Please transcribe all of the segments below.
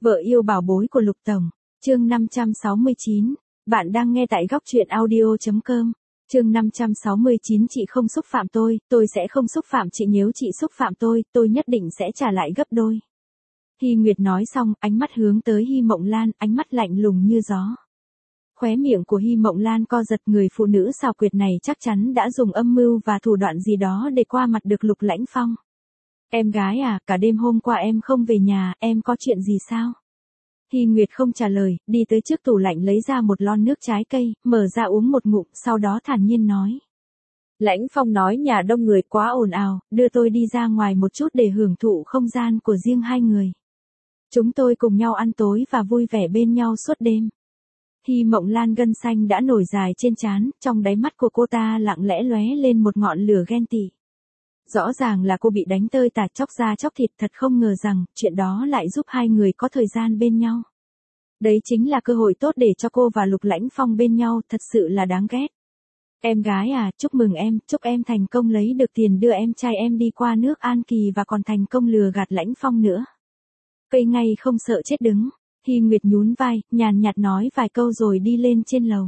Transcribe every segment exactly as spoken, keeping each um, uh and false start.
Vợ yêu bảo bối của Lục Tổng. Chương năm trăm sáu mươi chín. Bạn đang nghe tại góc truyện audio chấm com. Chương năm trăm sáu mươi chín. Chị không xúc phạm tôi, tôi sẽ không xúc phạm chị, nếu chị xúc phạm tôi, tôi nhất định sẽ trả lại gấp đôi. Hy Nguyệt nói xong, ánh mắt hướng tới Hy Mộng Lan, ánh mắt lạnh lùng như gió. Khóe miệng của Hy Mộng Lan co giật, người phụ nữ xảo quyệt này chắc chắn đã dùng âm mưu và thủ đoạn gì đó để qua mặt được Lục Lãnh Phong. Em gái à, cả đêm hôm qua em không về nhà, em có chuyện gì sao? Hy Nguyệt không trả lời, đi tới trước tủ lạnh lấy ra một lon nước trái cây, mở ra uống một ngụm, sau đó thản nhiên nói. Lãnh Phong nói nhà đông người quá ồn ào, đưa tôi đi ra ngoài một chút để hưởng thụ không gian của riêng hai người. Chúng tôi cùng nhau ăn tối và vui vẻ bên nhau suốt đêm. Hy Mộng Lan gân xanh đã nổi dài trên trán, trong đáy mắt của cô ta lặng lẽ lóe lên một ngọn lửa ghen tị. Rõ ràng là cô bị đánh tơi tả, chóc da chóc thịt, thật không ngờ rằng chuyện đó lại giúp hai người có thời gian bên nhau. Đấy chính là cơ hội tốt để cho cô và Lục Lãnh Phong bên nhau, thật sự là đáng ghét. Em gái à, chúc mừng em, chúc em thành công lấy được tiền đưa em trai em đi qua nước An Kỳ và còn thành công lừa gạt Lãnh Phong nữa. Cây ngay không sợ chết đứng. Hy Nguyệt nhún vai, nhàn nhạt nói vài câu rồi đi lên trên lầu.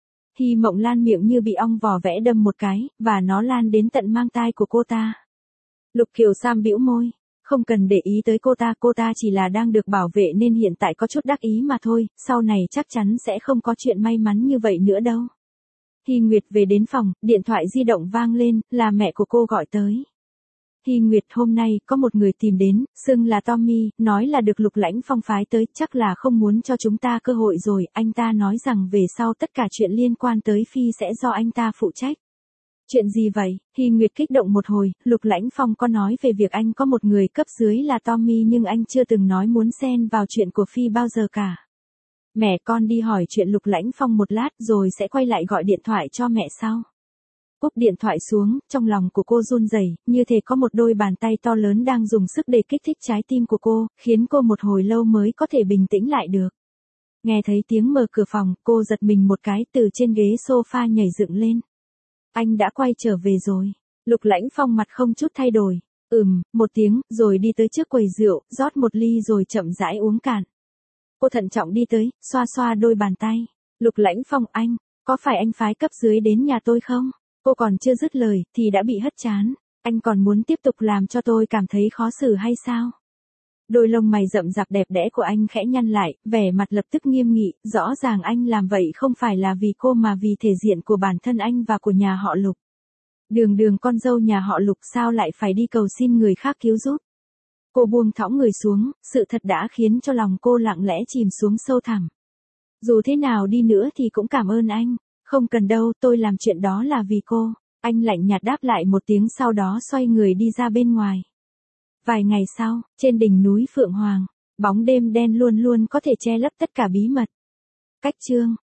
Hy Mộng Lan miệng như bị ong vò vẽ đâm một cái, và nó lan đến tận mang tai của cô ta. Lục Kiều Sam bĩu môi, không cần để ý tới cô ta, cô ta chỉ là đang được bảo vệ nên hiện tại có chút đắc ý mà thôi, sau này chắc chắn sẽ không có chuyện may mắn như vậy nữa đâu. Hy Nguyệt về đến phòng, điện thoại di động vang lên, là mẹ của cô gọi tới. Hy Nguyệt, hôm nay có một người tìm đến, xưng là Tommy, nói là được Lục Lãnh Phong phái tới, chắc là không muốn cho chúng ta cơ hội rồi, anh ta nói rằng về sau tất cả chuyện liên quan tới Phi sẽ do anh ta phụ trách. Chuyện gì vậy? Hy Nguyệt kích động một hồi, Lục Lãnh Phong có nói về việc anh có một người cấp dưới là Tommy nhưng anh chưa từng nói muốn xen vào chuyện của Phi bao giờ cả. Mẹ, con đi hỏi chuyện Lục Lãnh Phong một lát rồi sẽ quay lại gọi điện thoại cho mẹ sau. Cúp điện thoại xuống, trong lòng của cô run rẩy, như thể có một đôi bàn tay to lớn đang dùng sức để kích thích trái tim của cô, khiến cô một hồi lâu mới có thể bình tĩnh lại được. Nghe thấy tiếng mở cửa phòng, cô giật mình một cái, từ trên ghế sofa nhảy dựng lên. Anh đã quay trở về rồi. Lục Lãnh Phong mặt không chút thay đổi. Ừm, một tiếng, rồi đi tới trước quầy rượu, rót một ly rồi chậm rãi uống cạn. Cô thận trọng đi tới, xoa xoa đôi bàn tay. Lục Lãnh Phong, anh, có phải anh phái cấp dưới đến nhà tôi không? Cô còn chưa dứt lời, thì đã bị hất trán. Anh còn muốn tiếp tục làm cho tôi cảm thấy khó xử hay sao? Đôi lông mày rậm rạp đẹp đẽ của anh khẽ nhăn lại, vẻ mặt lập tức nghiêm nghị, rõ ràng anh làm vậy không phải là vì cô mà vì thể diện của bản thân anh và của nhà họ Lục. Đường đường con dâu nhà họ Lục sao lại phải đi cầu xin người khác cứu giúp? Cô buông thõng người xuống, sự thật đã khiến cho lòng cô lặng lẽ chìm xuống sâu thẳm. Dù thế nào đi nữa thì cũng cảm ơn anh. Không cần đâu, tôi làm chuyện đó là vì cô. Anh lạnh nhạt đáp lại một tiếng, sau đó xoay người đi ra bên ngoài. Vài ngày sau, trên đỉnh núi Phượng Hoàng, bóng đêm đen luôn luôn có thể che lấp tất cả bí mật. Cách chương